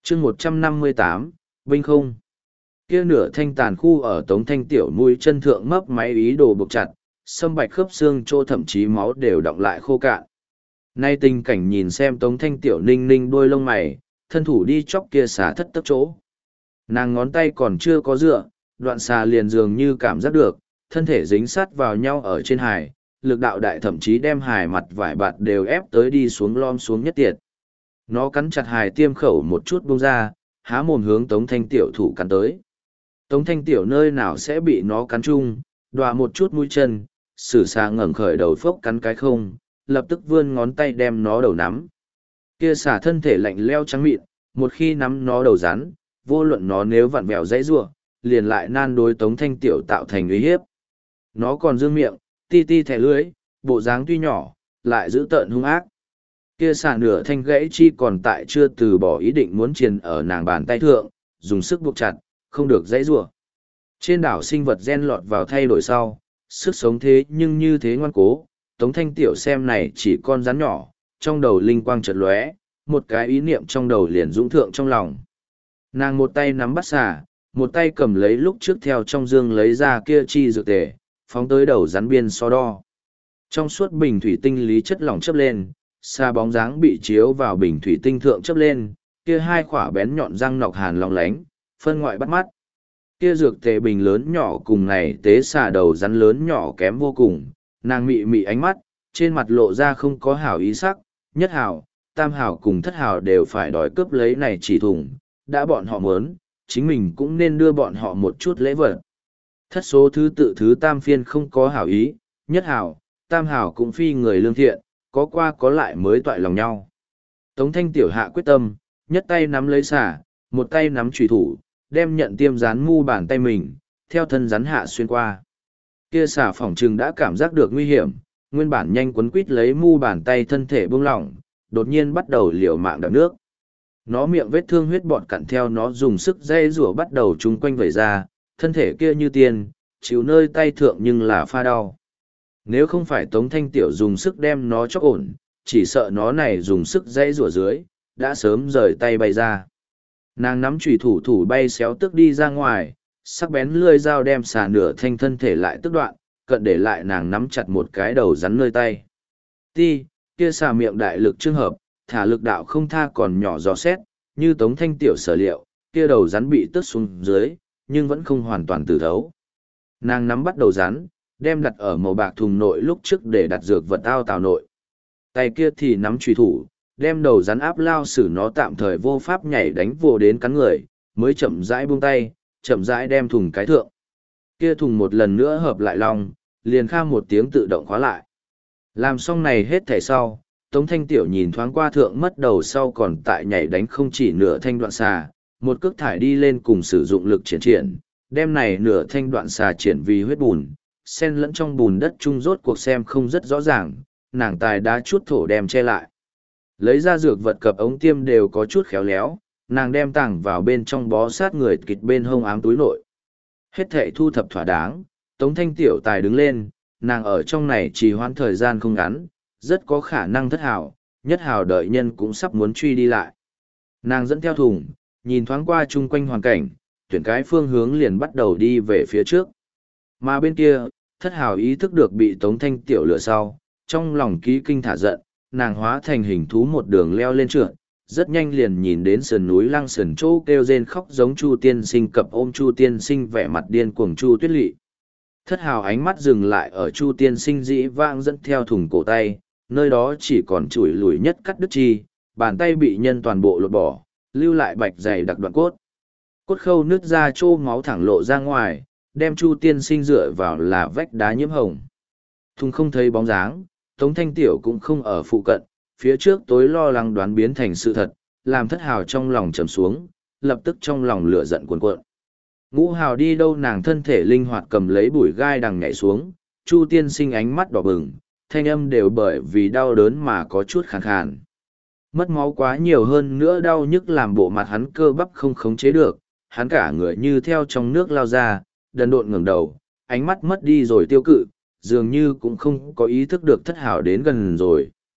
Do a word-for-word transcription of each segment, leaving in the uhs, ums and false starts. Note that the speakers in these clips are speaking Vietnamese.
chương một trăm năm mươi tám, Binh không. Kia nửa thanh tàn khu ở Tống Thanh Tiểu mũi chân thượng mấp máy ý đồ buộc chặt, sâm bạch khớp xương chỗ thậm chí máu đều đọng lại khô cạn. Nay tình cảnh nhìn xem Tống Thanh Tiểu ninh ninh đôi lông mày, thân thủ đi chóc kia xả thất tấp chỗ. Nàng ngón tay còn chưa có dựa, đoạn xà liền dường như cảm giác được, thân thể dính sát vào nhau ở trên hài, lực đạo đại thậm chí đem hài mặt vải bạt đều ép tới đi xuống lom xuống nhất tiệt. Nó cắn chặt hài tiêm khẩu một chút buông ra, há mồm hướng Tống Thanh Tiểu thủ cắn tới. Tống Thanh Tiểu nơi nào sẽ bị nó cắn chung, đòa một chút mũi chân, sử xà ngẩng khởi đầu phốc cắn cái không, lập tức vươn ngón tay đem nó đầu nắm. Kia xà thân thể lạnh leo trắng mịn, một khi nắm nó đầu rắn, vô luận nó nếu vặn vẹo dãy rủa, liền lại nan đối Tống Thanh Tiểu tạo thành uy hiếp. Nó còn dương miệng, ti ti thẻ lưới, bộ dáng tuy nhỏ, lại giữ tợn hung ác. Kia xà nửa thanh gãy chi còn tại chưa từ bỏ ý định muốn triền ở nàng bàn tay thượng, dùng sức buộc chặt, không được dãy rủa. Trên đảo sinh vật gen lọt vào thay đổi sau, sức sống thế nhưng như thế ngoan cố, Tống Thanh Tiểu xem này chỉ con rắn nhỏ, trong đầu linh quang chợt lóe, một cái ý niệm trong đầu liền dũng thượng trong lòng. Nàng một tay nắm bắt xà, một tay cầm lấy lúc trước theo trong dương lấy ra kia chi dược tề, phóng tới đầu rắn biên so đo. Trong suốt bình thủy tinh lý chất lỏng chớp lên, xà bóng dáng bị chiếu vào bình thủy tinh thượng chớp lên, kia hai khỏa bén nhọn răng nọc hàn long lánh, phân ngoại bắt mắt. Kia dược tề bình lớn nhỏ cùng này tế xà đầu rắn lớn nhỏ kém vô cùng, nàng mị mị ánh mắt, trên mặt lộ ra không có hảo ý sắc, nhất hảo, tam hảo cùng thất hảo đều phải đòi cướp lấy này chỉ thùng, đã bọn họ muốn, chính mình cũng nên đưa bọn họ một chút lễ vật. Thất số thứ tự thứ tam phiên không có hảo ý, nhất hảo, tam hảo cũng phi người lương thiện, có qua có lại mới toại lòng nhau. Tống Thanh Tiểu hạ quyết tâm, nhất tay nắm lấy xả, một tay nắm chùy thủ, đem nhận tiêm rán mu bàn tay mình, theo thân rắn hạ xuyên qua. Kia xả phỏng trừng đã cảm giác được nguy hiểm, nguyên bản nhanh quấn quít lấy mu bàn tay thân thể buông lỏng, đột nhiên bắt đầu liều mạng đập nước. Nó miệng vết thương huyết bọt cặn theo nó dùng sức dây rủa bắt đầu chung quanh vẩy ra, thân thể kia như tiền, chịu nơi tay thượng nhưng là pha đau. Nếu không phải Tống Thanh Tiểu dùng sức đem nó chóc ổn, chỉ sợ nó này dùng sức dây rủa dưới, đã sớm rời tay bay ra. Nàng nắm chùy thủ thủ bay xéo tức đi ra ngoài, sắc bén lưỡi dao đem xà nửa thanh thân thể lại tức đoạn, cận để lại nàng nắm chặt một cái đầu rắn nơi tay. Ti, kia xà miệng đại lực trường hợp, thả lực đạo không tha còn nhỏ giò xét, như Tống Thanh Tiểu sở liệu, kia đầu rắn bị tước xuống dưới, nhưng vẫn không hoàn toàn tử thấu. Nàng nắm bắt đầu rắn, đem đặt ở màu bạc thùng nội lúc trước để đặt dược vật ao tàu nội. Tay kia thì nắm chùy thủ, đem đầu rắn áp lao xử nó tạm thời vô pháp nhảy đánh vô đến cắn người, mới chậm rãi buông tay, chậm rãi đem thùng cái thượng. Kia thùng một lần nữa hợp lại lòng, liền kham một tiếng tự động khóa lại. Làm xong này hết thảy sau, Tống Thanh Tiểu nhìn thoáng qua thượng mất đầu sau còn tại nhảy đánh không chỉ nửa thanh đoạn xà, một cước thải đi lên cùng sử dụng lực triển triển, đem này nửa thanh đoạn xà triển vì huyết bùn, xen lẫn trong bùn đất chung rốt cuộc xem không rất rõ ràng, nàng tài đá chút thổ đem che lại. Lấy ra dược vật cập ống tiêm đều có chút khéo léo, nàng đem tàng vào bên trong bó sát người kịch bên hông ám túi nội. Hết thệ thu thập thỏa đáng, Tống Thanh Tiểu tài đứng lên, nàng ở trong này trì hoãn thời gian không ngắn, rất có khả năng thất hảo, nhất hảo đợi nhân cũng sắp muốn truy đi lại. Nàng dẫn theo thùng, nhìn thoáng qua chung quanh hoàn cảnh, tuyển cái phương hướng liền bắt đầu đi về phía trước. Mà bên kia, thất hảo ý thức được bị Tống Thanh Tiểu lừa sau, trong lòng ký kinh thả giận, nàng hóa thành hình thú một đường leo lên trượt, rất nhanh liền nhìn đến sườn núi lăng sườn chỗ kêu rên khóc giống Chu Tiên Sinh cập ôm Chu Tiên Sinh vẻ mặt điên cuồng Chu Tuyết Lệ. Thất hào ánh mắt dừng lại ở Chu Tiên Sinh dĩ vãng dẫn theo thùng cổ tay, nơi đó chỉ còn chùi lùi nhất cắt đứt chi, bàn tay bị nhân toàn bộ lột bỏ, lưu lại bạch dày đặc đoạn cốt. Cốt khâu nứt ra trô máu thẳng lộ ra ngoài, đem Chu Tiên Sinh dựa vào là vách đá nhiễm hồng. Thùng không thấy bóng dáng, Tống Thanh Tiểu cũng không ở phụ cận, phía trước tối lo lắng đoán biến thành sự thật, làm thất hào trong lòng trầm xuống, lập tức trong lòng lửa giận cuồn cuộn. Ngũ hào đi đâu nàng thân thể linh hoạt cầm lấy bụi gai đằng nhảy xuống, Chu Tiên Sinh ánh mắt đỏ bừng, thanh âm đều bởi vì đau đớn mà có chút khàn khàn. Mất máu quá nhiều hơn nữa đau nhức làm bộ mặt hắn cơ bắp không khống chế được, hắn cả người như theo trong nước lao ra, đần độn ngẩng đầu, ánh mắt mất đi rồi tiêu cự, dường như cũng không có ý thức được thất hảo đến gần rồi.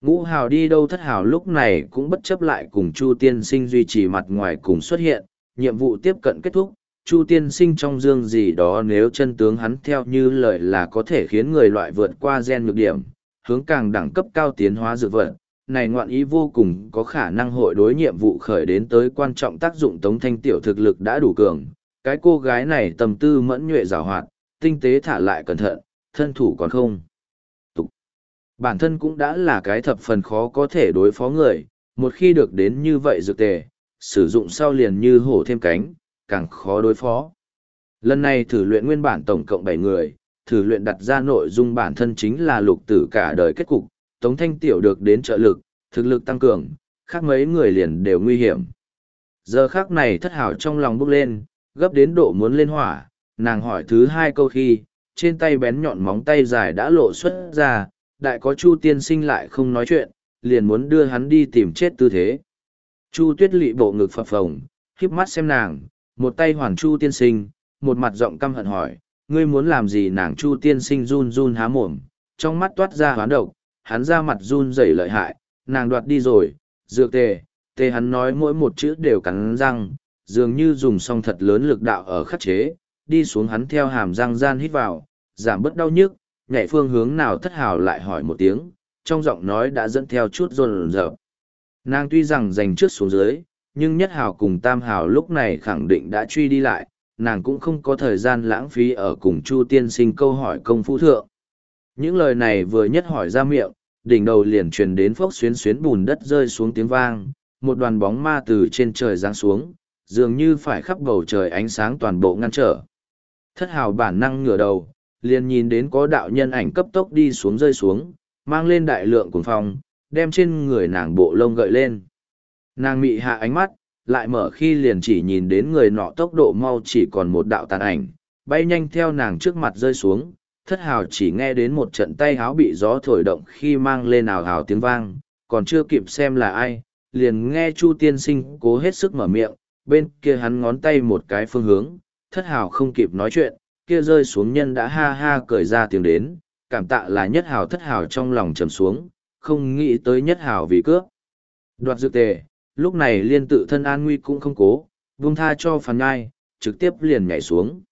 Ngũ hào đi đâu thất hào lúc này cũng bất chấp lại cùng Chu tiên sinh duy trì mặt ngoài cùng xuất hiện, nhiệm vụ tiếp cận kết thúc, Chu tiên sinh trong dương gì đó nếu chân tướng hắn theo như lời là có thể khiến người loại vượt qua gen nhược điểm, hướng càng đẳng cấp cao tiến hóa dược vật. Này ngoạn ý vô cùng có khả năng hội đối nhiệm vụ khởi đến tới quan trọng tác dụng. Tống Thanh Tiểu thực lực đã đủ cường, cái cô gái này tầm tư mẫn nhuệ giàu hoạt, tinh tế thả lại cẩn thận, thân thủ còn không. Tục. Bản thân cũng đã là cái thập phần khó có thể đối phó người, một khi được đến như vậy dược tề, sử dụng sau liền như hổ thêm cánh, càng khó đối phó. Lần này thử luyện nguyên bản tổng cộng bảy người, thử luyện đặt ra nội dung bản thân chính là lục tử cả đời kết cục, Tống Thanh Tiểu được đến trợ lực, thực lực tăng cường, khác mấy người liền đều nguy hiểm. Giờ khác này thất hảo trong lòng bốc lên, gấp đến độ muốn lên hỏa, nàng hỏi thứ hai câu khi, trên tay bén nhọn móng tay dài đã lộ xuất ra, đại có Chu tiên sinh lại không nói chuyện, liền muốn đưa hắn đi tìm chết tư thế. Chu Tuyết Lị bộ ngực phập phồng, khiếp mắt xem nàng, một tay hoàn Chu tiên sinh, một mặt giọng căm hận hỏi, ngươi muốn làm gì? Nàng Chu tiên sinh run run há mồm, trong mắt toát ra hoán độc, hắn ra mặt run rẩy lợi hại, nàng đoạt đi rồi, dược tề, tề hắn nói mỗi một chữ đều cắn răng, dường như dùng xong thật lớn lực đạo ở khắc chế, đi xuống hắn theo hàm răng gian hít vào, giảm bớt đau nhức, nhảy phương hướng nào thất hào lại hỏi một tiếng, trong giọng nói đã dẫn theo chút run rợp. Nàng tuy rằng giành trước xuống dưới, nhưng nhất hào cùng tam hào lúc này khẳng định đã truy đi lại, nàng cũng không có thời gian lãng phí ở cùng Chu tiên sinh câu hỏi công phu thượng. Những lời này vừa nhất hỏi ra miệng, đỉnh đầu liền truyền đến phốc xuyến xuyến bùn đất rơi xuống tiếng vang, một đoàn bóng ma từ trên trời giáng xuống, dường như phải khắp bầu trời ánh sáng toàn bộ ngăn trở. Thất hào bản năng ngửa đầu, liền nhìn đến có đạo nhân ảnh cấp tốc đi xuống rơi xuống, mang lên đại lượng cuồng phong, đem trên người nàng bộ lông gợi lên. Nàng mị hạ ánh mắt, lại mở khi liền chỉ nhìn đến người nọ tốc độ mau chỉ còn một đạo tàn ảnh, bay nhanh theo nàng trước mặt rơi xuống. Thất hào chỉ nghe đến một trận tay háo bị gió thổi động khi mang lên ào ào tiếng vang, còn chưa kịp xem là ai, liền nghe Chu tiên sinh cố hết sức mở miệng, bên kia hắn ngón tay một cái phương hướng, thất hào không kịp nói chuyện, kia rơi xuống nhân đã ha ha cười ra tiếng đến, cảm tạ là nhất hào. Thất hào trong lòng trầm xuống, không nghĩ tới nhất hào vì cướp đoạt dược tề, lúc này liên tự thân an nguy cũng không cố, buông tha cho Phàn Nhai, trực tiếp liền nhảy xuống.